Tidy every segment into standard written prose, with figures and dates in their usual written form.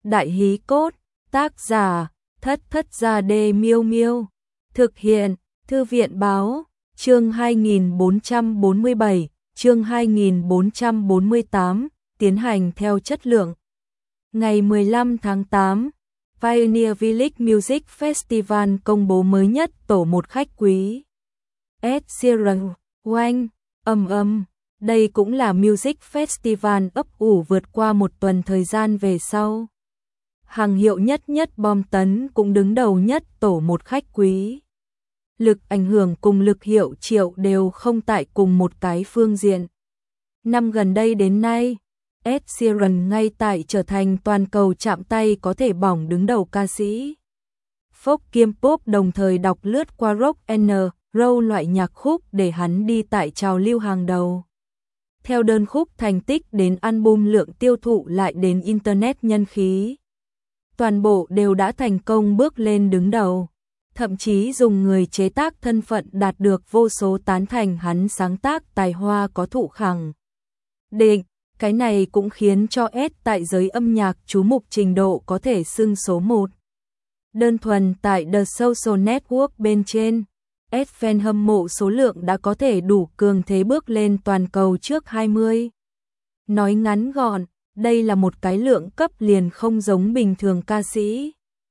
Đại hí cốt, tác giả, Thất Gia Đê Miêu Miêu. Thực hiện, Thư viện Báo, chương 2447, chương 2448, tiến hành theo chất lượng. Ngày 15 tháng 8, Pioneer Village Music Festival công bố mới nhất tổ một khách quý. Ed Sheeran, oanh, đây cũng là Music Festival ấp ủ vượt qua một tuần thời gian về sau. Hàng hiệu nhất bom tấn cũng đứng đầu nhất tổ một khách quý. Lực ảnh hưởng cùng lực hiệu triệu đều không tại cùng một cái phương diện. Năm gần đây đến nay, Ed Sheeran ngay tại trở thành toàn cầu chạm tay có thể bỏng đứng đầu ca sĩ. Folk kiêm pop đồng thời đọc lướt qua rock and roll loại nhạc khúc để hắn đi tại trào lưu hàng đầu. Theo đơn khúc thành tích đến album lượng tiêu thụ lại đến internet nhân khí. Toàn bộ đều đã thành công bước lên đứng đầu. Thậm chí dùng người chế tác thân phận đạt được vô số tán thành hắn sáng tác tài hoa có thụ khẳng định. Cái này cũng khiến cho Ed tại giới âm nhạc chú mục trình độ có thể xưng số 1. Đơn thuần tại The Social Network bên trên, Ed fan hâm mộ số lượng đã có thể đủ cường thế bước lên toàn cầu trước 20. Nói ngắn gọn, đây là một cái lượng cấp liền không giống bình thường ca sĩ.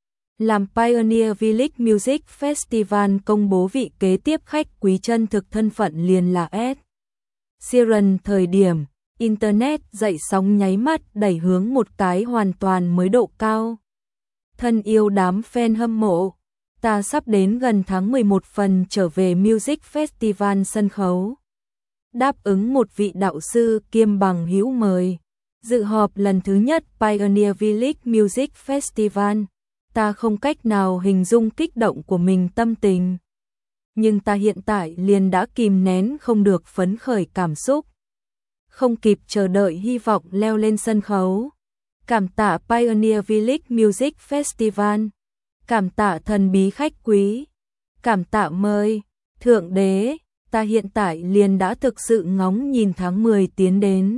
Làm Pioneer Village Music Festival công bố vị kế tiếp khách quý chân thực thân phận liền là Ed Sheeran. Thời điểm Internet dậy sóng nháy mắt đẩy hướng một cái hoàn toàn mới độ cao. Thân yêu đám fan hâm mộ, ta sắp đến gần tháng 11 phần trở về Music Festival sân khấu. Đáp ứng một vị đạo sư kiêm bằng hữu mời. Dự họp lần thứ nhất Pioneer Village Music Festival. Ta không cách nào hình dung kích động của mình tâm tình. Nhưng ta hiện tại liền đã kìm nén không được phấn khởi cảm xúc. Không kịp chờ đợi hy vọng leo lên sân khấu. Cảm tạ Pioneer Village Music Festival. Cảm tạ thần bí khách quý. Cảm tạ mời, Thượng Đế, ta hiện tại liền đã thực sự ngóng nhìn tháng 10 tiến đến.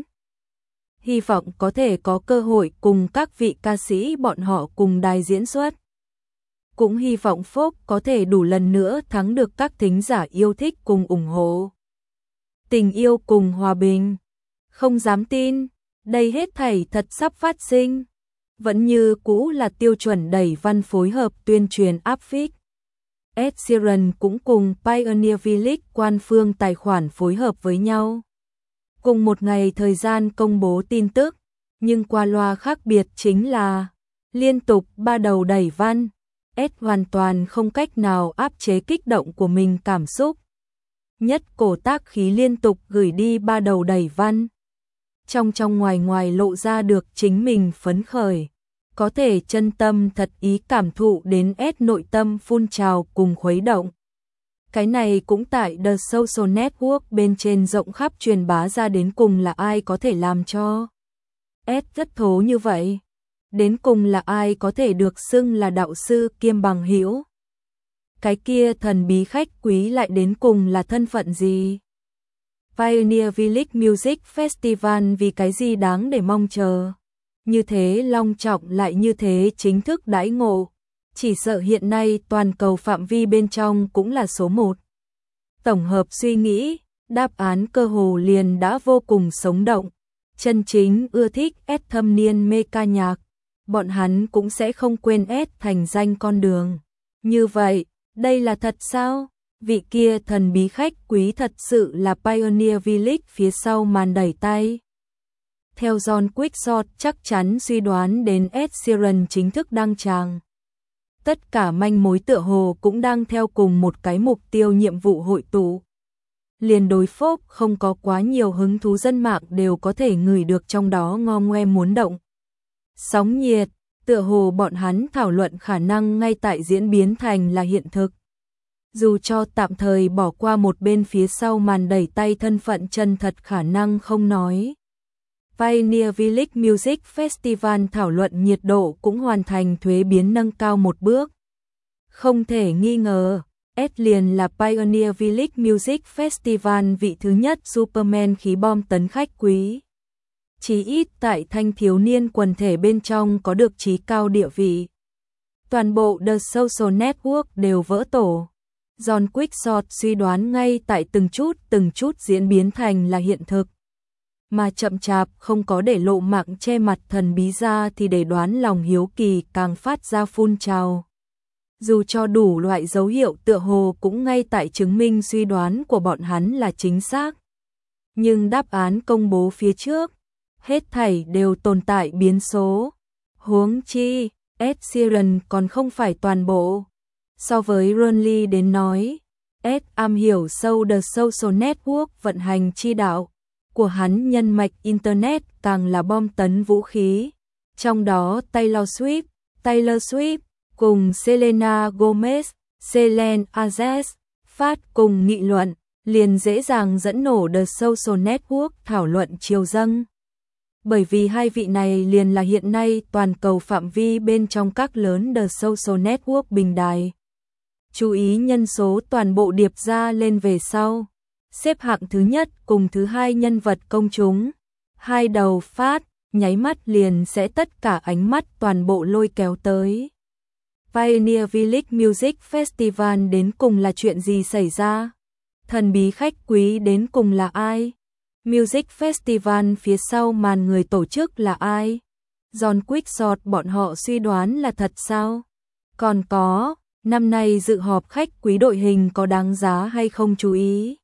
Hy vọng có thể có cơ hội cùng các vị ca sĩ bọn họ cùng đài diễn xuất. Cũng hy vọng folk có thể đủ lần nữa thắng được các thính giả yêu thích cùng ủng hộ. Tình yêu cùng hòa bình. Không dám tin, đây hết thảy thật sắp phát sinh. Vẫn như cũ là tiêu chuẩn đẩy văn phối hợp tuyên truyền áp phích. Ed Sheeran cũng cùng Pioneer Village quan phương tài khoản phối hợp với nhau. Cùng một ngày thời gian công bố tin tức, nhưng qua loa khác biệt chính là liên tục ba đầu đẩy văn. Ed hoàn toàn không cách nào áp chế kích động của mình cảm xúc. Nhất cổ tác khí liên tục gửi đi ba đầu đẩy văn. Trong ngoài lộ ra được chính mình phấn khởi. Có thể chân tâm thật ý cảm thụ đến Ed nội tâm phun trào cùng khuấy động. Cái này cũng tại The Social Network bên trên rộng khắp truyền bá ra đến cùng là ai có thể làm cho Ed rất thố như vậy. Đến cùng là ai có thể được xưng là đạo sư kiêm bằng hữu. Cái kia thần bí khách quý lại đến cùng là thân phận gì? Pioneer Village Music Festival vì cái gì đáng để mong chờ? Như thế long trọng lại như thế chính thức đãi ngộ. Chỉ sợ hiện nay toàn cầu phạm vi bên trong cũng là số 1. Tổng hợp suy nghĩ, đáp án cơ hồ liền đã vô cùng sống động. Chân chính ưa thích Ed thâm niên mê ca nhạc, bọn hắn cũng sẽ không quên Ed thành danh con đường. Như vậy, đây là thật sao? Vị kia thần bí khách quý thật sự là Pioneer Village phía sau màn đẩy tay. Theo John Quickshot chắc chắn suy đoán đến Ed Sheeran chính thức đăng tràng. Tất cả manh mối tựa hồ cũng đang theo cùng một cái mục tiêu nhiệm vụ hội tụ. Liền đối folk không có quá nhiều hứng thú dân mạng đều có thể ngửi được trong đó ngo ngoe muốn động. Sóng nhiệt, tựa hồ bọn hắn thảo luận khả năng ngay tại diễn biến thành là hiện thực. Dù cho tạm thời bỏ qua một bên phía sau màn đẩy tay thân phận chân thật khả năng không nói. Pioneer Village Music Festival thảo luận nhiệt độ cũng hoàn thành thuế biến nâng cao một bước. Không thể nghi ngờ, Ed liền là Pioneer Village Music Festival vị thứ nhất Superman khí bom tấn khách quý. chí ít tại thanh thiếu niên quần thể bên trong có được chí cao địa vị. Toàn bộ The Social Network đều vỡ tổ. John Quixote suy đoán ngay tại từng chút diễn biến thành là hiện thực. Mà chậm chạp không có để lộ mạng che mặt thần bí ra thì để đoán lòng hiếu kỳ càng phát ra phun trào. Dù cho đủ loại dấu hiệu tựa hồ cũng ngay tại chứng minh suy đoán của bọn hắn là chính xác. Nhưng đáp án công bố phía trước, hết thảy đều tồn tại biến số. Huống chi, Ed Sheeran còn không phải toàn bộ. So với Ronly đến nói, Ed am hiểu sâu The Social Network vận hành chi đạo của hắn, nhân mạch Internet càng là bom tấn vũ khí. Trong đó Taylor Swift cùng Selena Gomez, Selena Gomez phát cùng nghị luận, liền dễ dàng dẫn nổ The Social Network thảo luận chiều dâng. Bởi vì hai vị này liền là hiện nay toàn cầu phạm vi bên trong các lớn The Social Network bình đài. Chú ý nhân số toàn bộ điệp ra lên về sau. Xếp hạng thứ nhất cùng thứ hai nhân vật công chúng. Hai đầu phát, nháy mắt liền sẽ tất cả ánh mắt toàn bộ lôi kéo tới. Pioneer Village Music Festival đến cùng là chuyện gì xảy ra? Thần bí khách quý đến cùng là ai? Music Festival phía sau màn người tổ chức là ai? John Quixote bọn họ suy đoán là thật sao? Còn có, năm nay dự họp khách quý đội hình có đáng giá hay không chú ý?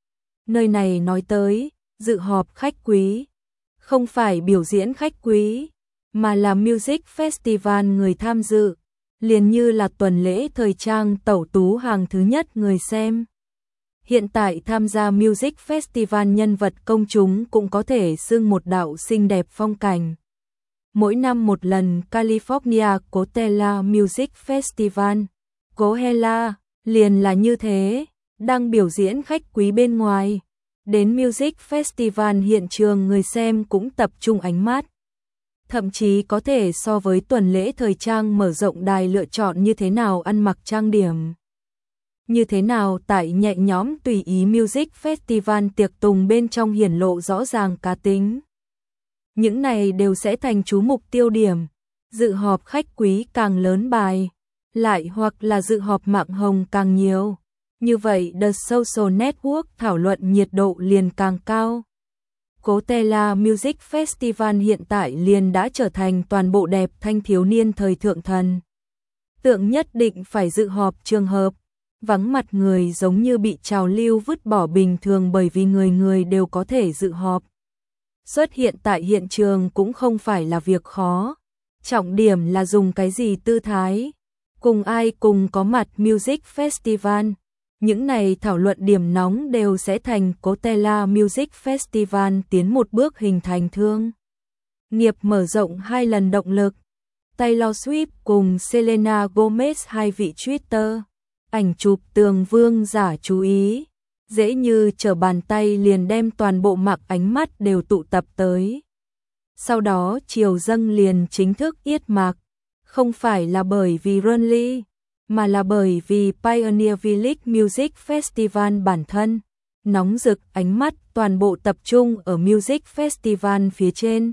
Nơi này nói tới, dự họp khách quý, không phải biểu diễn khách quý, mà là Music Festival người tham dự, liền như là tuần lễ thời trang tẩu tú hàng thứ nhất người xem. Hiện tại tham gia Music Festival nhân vật công chúng cũng có thể xưng một đạo xinh đẹp phong cảnh. Mỗi năm một lần California Coachella Music Festival, Coachella liền là như thế, đang biểu diễn khách quý bên ngoài. Đến Music Festival hiện trường người xem cũng tập trung ánh mắt. Thậm chí có thể so với tuần lễ thời trang mở rộng đài lựa chọn như thế nào ăn mặc trang điểm. Như thế nào tại nhẹ nhõm tùy ý Music Festival tiệc tùng bên trong hiển lộ rõ ràng cá tính. Những này đều sẽ thành chú mục tiêu điểm. Dự họp khách quý càng lớn bài, lại hoặc là dự họp mạng hồng càng nhiều. Như vậy The Social Network thảo luận nhiệt độ liền càng cao. Coachella Music Festival hiện tại liền đã trở thành toàn bộ đẹp thanh thiếu niên thời thượng thần. Tượng nhất định phải dự họp trường hợp, vắng mặt người giống như bị trào lưu vứt bỏ bình thường bởi vì người người đều có thể dự họp. Xuất hiện tại hiện trường cũng không phải là việc khó. Trọng điểm là dùng cái gì tư thái, cùng ai cùng có mặt Music Festival. Những này thảo luận điểm nóng đều sẽ thành Coachella Music Festival tiến một bước hình thành thương nghiệp mở rộng hai lần động lực. Taylor Swift cùng Selena Gomez hai vị Twitter, ảnh chụp tường vương giả chú ý, dễ như trở bàn tay liền đem toàn bộ mặc ánh mắt đều tụ tập tới. Sau đó chiều dâng liền chính thức yết mạc, không phải là bởi vì Ronly, mà là bởi vì Pioneer Village Music Festival bản thân, nóng rực ánh mắt toàn bộ tập trung ở Music Festival phía trên.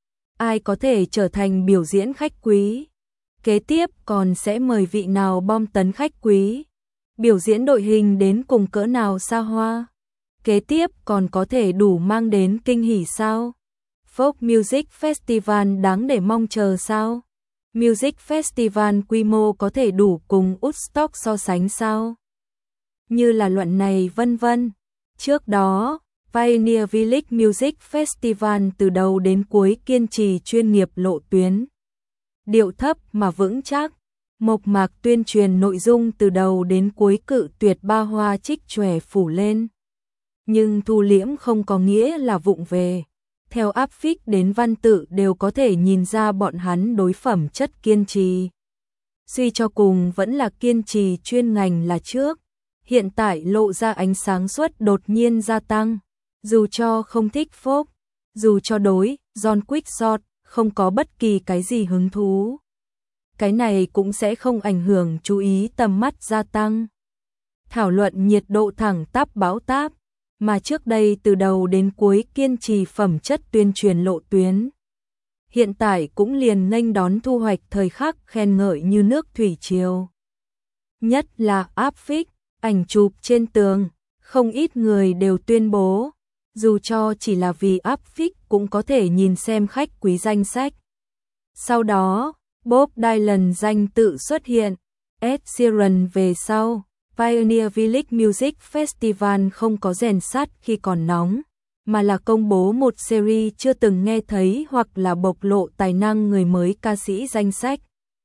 Ai có thể trở thành biểu diễn khách quý? Kế tiếp còn sẽ mời vị nào bom tấn khách quý? Biểu diễn đội hình đến cùng cỡ nào xa hoa? Kế tiếp còn có thể đủ mang đến kinh hỉ sao? Folk Music Festival đáng để mong chờ sao? Music Festival quy mô có thể đủ cùng Woodstock so sánh sao? Như là luận này vân vân. Trước đó, Pioneer Village Music Festival từ đầu đến cuối kiên trì chuyên nghiệp lộ tuyến. Điệu thấp mà vững chắc, mộc mạc tuyên truyền nội dung từ đầu đến cuối cự tuyệt ba hoa trích chòe phủ lên. Nhưng thu liễm không có nghĩa là vụng về. Theo áp phích đến văn tự đều có thể nhìn ra bọn hắn đối phẩm chất kiên trì. Suy cho cùng vẫn là kiên trì chuyên ngành là trước. Hiện tại lộ ra ánh sáng suốt đột nhiên gia tăng. Dù cho không thích folk, dù cho đối John Quixote không có bất kỳ cái gì hứng thú. Cái này cũng sẽ không ảnh hưởng chú ý tầm mắt gia tăng. Thảo luận nhiệt độ thẳng tắp báo táp. mà trước đây từ đầu đến cuối kiên trì phẩm chất tuyên truyền lộ tuyến. Hiện tại cũng liền nghênh đón thu hoạch thời khắc khen ngợi như nước thủy triều. Nhất là áp phích, ảnh chụp trên tường, không ít người đều tuyên bố, dù cho chỉ là vì áp phích cũng có thể nhìn xem khách quý danh sách. Sau đó, Bob Dylan danh tự xuất hiện, Ed Sheeran về sau, Pioneer Village Music Festival không có rèn sắt khi còn nóng, mà là công bố một series chưa từng nghe thấy hoặc là bộc lộ tài năng người mới ca sĩ danh sách.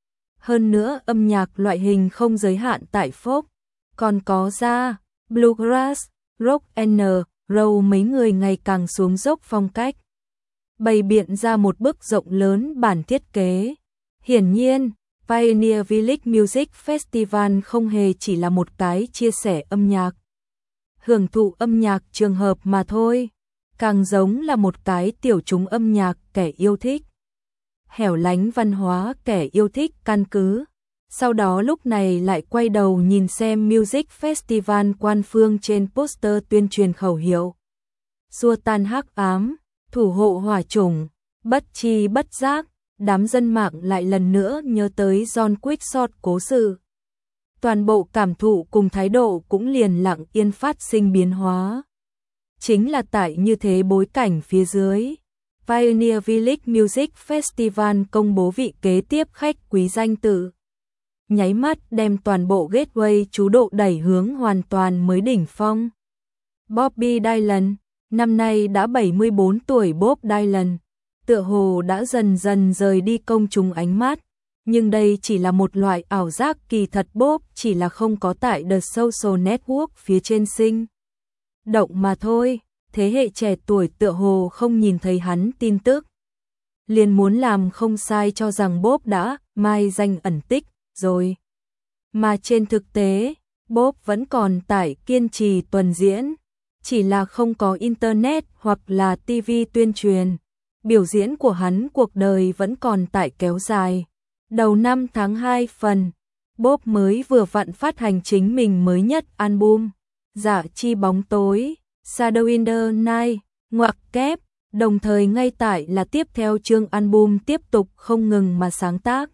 Hơn nữa âm nhạc loại hình không giới hạn tại folk, còn có jazz, bluegrass, rock and roll, mấy người ngày càng xuống dốc phong cách. Bày biện ra một bức rộng lớn bản thiết kế. Hiển nhiên, Pioneer Village Music Festival không hề chỉ là một cái chia sẻ âm nhạc, hưởng thụ âm nhạc trường hợp mà thôi, càng giống là một cái tiểu chúng âm nhạc kẻ yêu thích hẻo lánh văn hóa, kẻ yêu thích căn cứ. Sau đó lúc này lại quay đầu nhìn xem Music Festival quan phương trên poster tuyên truyền khẩu hiệu: xua tan hắc ám, thủ hộ hỏa chủng. Bất chi bất giác, đám dân mạng lại lần nữa nhớ tới John Quixote cố sự. Toàn bộ cảm thụ cùng thái độ cũng liền lặng yên phát sinh biến hóa. Chính là tại như thế bối cảnh phía dưới, Pioneer Village Music Festival công bố vị kế tiếp khách quý danh tự. Nháy mắt đem toàn bộ gateway chú độ đẩy hướng hoàn toàn mới đỉnh phong. Bobby Dylan, năm nay đã 74 tuổi. Bob Dylan tựa hồ đã dần dần rời đi công chúng ánh mắt, nhưng đây chỉ là một loại ảo giác, kỳ thật Bob chỉ là không có tại The Social Network phía trên sinh động mà thôi. Thế hệ trẻ tuổi tựa hồ không nhìn thấy hắn tin tức, liền muốn làm không sai cho rằng Bob đã mai danh ẩn tích rồi. Mà trên thực tế, Bob vẫn còn tại kiên trì tuần diễn, chỉ là không có internet hoặc là TV tuyên truyền. Biểu diễn của hắn cuộc đời vẫn còn tại kéo dài. Đầu năm tháng 2 phần, Bob mới vừa vặn phát hành chính mình mới nhất album, Dạ chi bóng tối, Shadow in the Night, ngoặc kép, đồng thời ngay tại là tiếp theo chương album tiếp tục không ngừng mà sáng tác.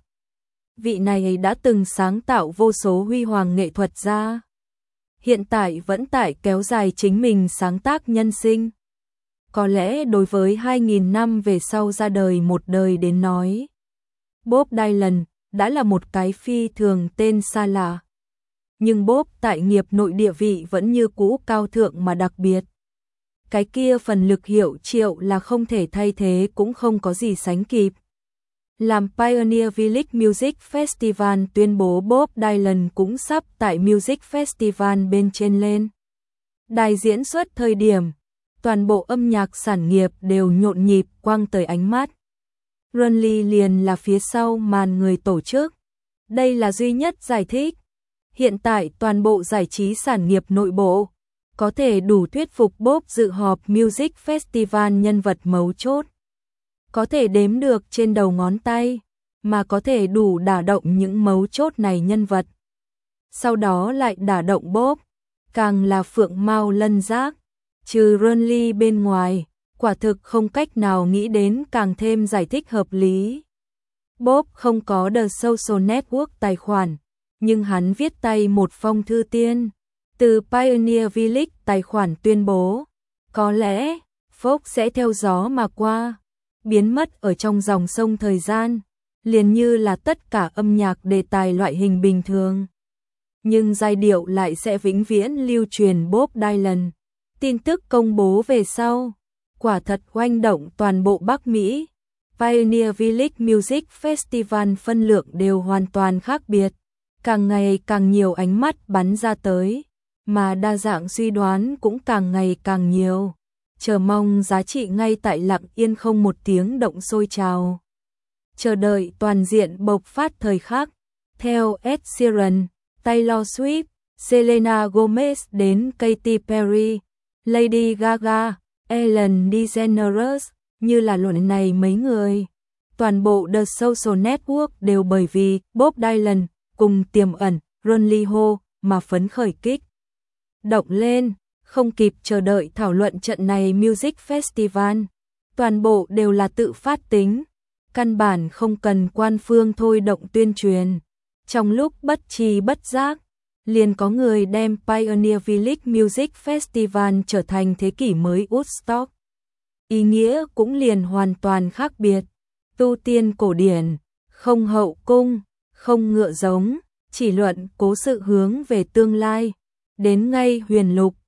Vị này đã từng sáng tạo vô số huy hoàng nghệ thuật ra, hiện tại vẫn tại kéo dài chính mình sáng tác nhân sinh. Có lẽ đối với 2.000 năm về sau ra đời một đời đến nói, Bob Dylan đã là một cái phi thường tên xa lạ. Nhưng Bob tại nghiệp nội địa vị vẫn như cũ cao thượng mà đặc biệt. Cái kia phần lực hiệu triệu là không thể thay thế, cũng không có gì sánh kịp. Làm Pioneer Village Music Festival tuyên bố Bob Dylan cũng sắp tại Music Festival bên trên lên đài diễn xuất thời điểm, toàn bộ âm nhạc sản nghiệp đều nhộn nhịp quang tới ánh mắt. Runley liền là phía sau màn người tổ chức. Đây là duy nhất giải thích. Hiện tại toàn bộ giải trí sản nghiệp nội bộ có thể đủ thuyết phục Bob dự họp Music Festival nhân vật mấu chốt. Có thể đếm được trên đầu ngón tay, mà có thể đủ đả động những mấu chốt này nhân vật. Sau đó lại đả động Bob, càng là phượng mao lân giác. Trừ Runley bên ngoài, quả thực không cách nào nghĩ đến càng thêm giải thích hợp lý. Bob không có The Social Network tài khoản, nhưng hắn viết tay một phong thư tiên từ Pioneer Village tài khoản tuyên bố, có lẽ folk sẽ theo gió mà qua, biến mất ở trong dòng sông thời gian, liền như là tất cả âm nhạc đề tài loại hình bình thường. Nhưng giai điệu lại sẽ vĩnh viễn lưu truyền. Bob Dylan tin tức công bố về sau, quả thật oanh động toàn bộ Bắc Mỹ. Pioneer Village Music Festival phân lượng đều hoàn toàn khác biệt, càng ngày càng nhiều ánh mắt bắn ra tới, mà đa dạng suy đoán cũng càng ngày càng nhiều. Chờ mong giá trị ngay tại lặng yên không một tiếng động sôi trào. Chờ đợi toàn diện bộc phát thời khắc. Theo Ed Sheeran, Taylor Swift, Selena Gomez đến Katy Perry, Lady Gaga, Ellen DeGeneres, như là luận này mấy người. Toàn bộ The Social Network đều bởi vì Bob Dylan cùng tiềm ẩn Runley Ho mà phấn khởi kích động lên, không kịp chờ đợi thảo luận trận này Music Festival. Toàn bộ đều là tự phát tính, căn bản không cần quan phương thôi động tuyên truyền. Trong lúc bất tri bất giác, liền có người đem Pioneer Village Music Festival trở thành thế kỷ mới Woodstock. Ý nghĩa cũng liền hoàn toàn khác biệt, tu tiên cổ điển, không hậu cung, không ngựa giống, chỉ luận cố sự hướng về tương lai, đến ngay huyền lục,